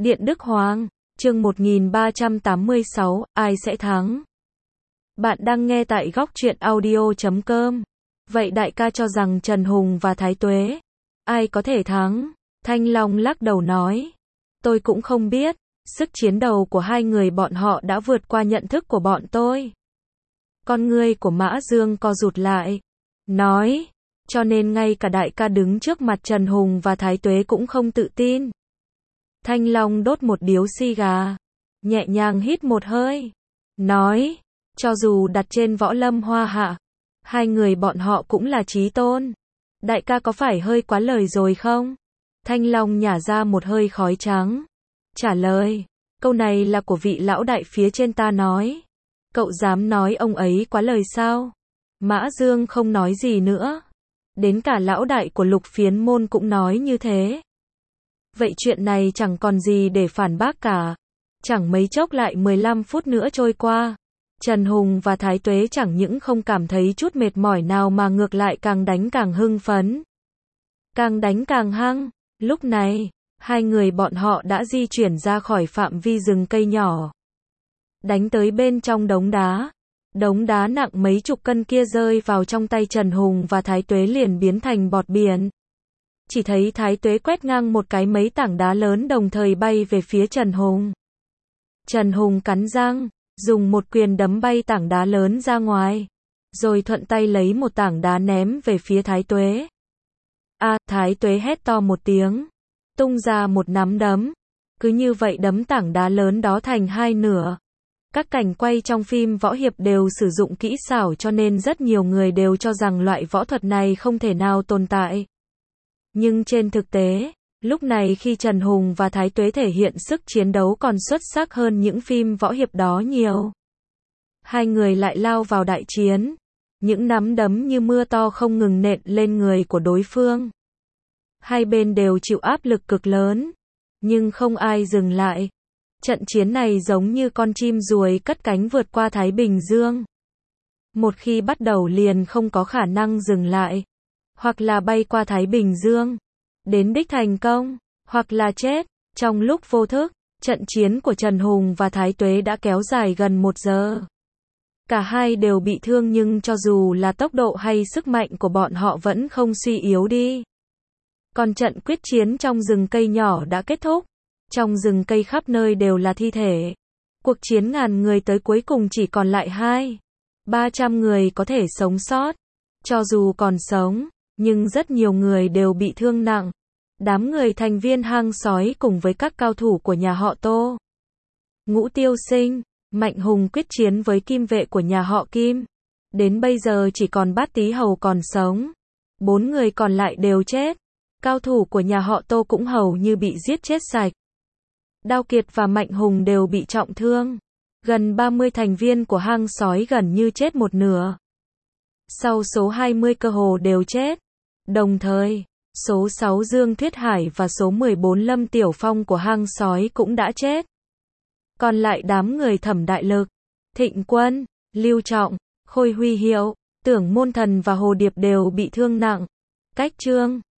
Điện Đức Hoàng, chương 1386, ai sẽ thắng? Bạn đang nghe tại góc truyện audio.com. Vậy đại ca cho rằng Trần Hùng và Thái Tuế, ai có thể thắng? Thanh Long lắc đầu nói. Tôi cũng không biết, sức chiến đấu của hai người bọn họ đã vượt qua nhận thức của bọn tôi. Con ngươi của Mã Dương co rụt lại, nói, cho nên ngay cả đại ca đứng trước mặt Trần Hùng và Thái Tuế cũng không tự tin. Thanh Long đốt một điếu xì gà, nhẹ nhàng hít một hơi, nói, cho dù đặt trên Võ Lâm Hoa Hạ, hai người bọn họ cũng là chí tôn. Đại ca có phải hơi quá lời rồi không? Thanh Long nhả ra một hơi khói trắng, trả lời, câu này là của vị lão đại phía trên ta nói. Cậu dám nói ông ấy quá lời sao? Mã Dương không nói gì nữa. Đến cả lão đại của Lục Phiến Môn cũng nói như thế. Vậy chuyện này chẳng còn gì để phản bác cả. Chẳng mấy chốc lại 15 phút nữa trôi qua. Trần Hùng và Thái Tuế chẳng những không cảm thấy chút mệt mỏi nào mà ngược lại càng đánh càng hưng phấn. Càng đánh càng hăng. Lúc này, hai người bọn họ đã di chuyển ra khỏi phạm vi rừng cây nhỏ. Đánh tới bên trong đống đá. Đống đá nặng mấy chục cân kia rơi vào trong tay Trần Hùng và Thái Tuế liền biến thành bọt biển. Chỉ thấy Thái Tuế quét ngang một cái mấy tảng đá lớn đồng thời bay về phía Trần Hùng. Trần Hùng cắn răng, dùng một quyền đấm bay tảng đá lớn ra ngoài. Rồi thuận tay lấy một tảng đá ném về phía Thái Tuế. Thái Tuế hét to một tiếng. Tung ra một nắm đấm. Cứ như vậy đấm tảng đá lớn đó thành hai nửa. Các cảnh quay trong phim võ hiệp đều sử dụng kỹ xảo cho nên rất nhiều người đều cho rằng loại võ thuật này không thể nào tồn tại. Nhưng trên thực tế, lúc này khi Trần Hùng và Thái Tuế thể hiện sức chiến đấu còn xuất sắc hơn những phim võ hiệp đó nhiều. Hai người lại lao vào đại chiến. Những nắm đấm như mưa to không ngừng nện lên người của đối phương. Hai bên đều chịu áp lực cực lớn, nhưng không ai dừng lại. Trận chiến này giống như con chim ruồi cất cánh vượt qua Thái Bình Dương. Một khi bắt đầu liền không có khả năng dừng lại. Hoặc là bay qua Thái Bình Dương, đến đích thành công, hoặc là chết. Trong lúc vô thức, trận chiến của Trần Hùng và Thái Tuế đã kéo dài gần 1 giờ. Cả hai đều bị thương nhưng cho dù là tốc độ hay sức mạnh của bọn họ vẫn không suy yếu đi. Còn trận quyết chiến trong rừng cây nhỏ đã kết thúc. Trong rừng cây khắp nơi đều là thi thể. Cuộc chiến ngàn người tới cuối cùng chỉ còn lại 200-300 người có thể sống sót. Cho dù còn sống, nhưng rất nhiều người đều bị thương nặng. Đám người thành viên hang sói cùng với các cao thủ của nhà họ Tô, Ngũ Tiêu Sinh, Mạnh Hùng quyết chiến với kim vệ của nhà họ Kim. Đến bây giờ chỉ còn Bát Tí Hầu còn sống. 4 người còn lại đều chết. Cao thủ của nhà họ Tô cũng hầu như bị giết chết sạch. Đao Kiệt và Mạnh Hùng đều bị trọng thương. Gần 30 thành viên của hang sói gần như chết một nửa. Sau số 20 cơ hồ đều chết. Đồng thời, số 6 Dương Thuyết Hải và số 14 Lâm Tiểu Phong của hang sói cũng đã chết. Còn lại đám người Thẩm Đại Lực, Thịnh Quân, Lưu Trọng, Khôi Huy Hiệu, Tưởng Môn Thần và Hồ Điệp đều bị thương nặng. Cách chương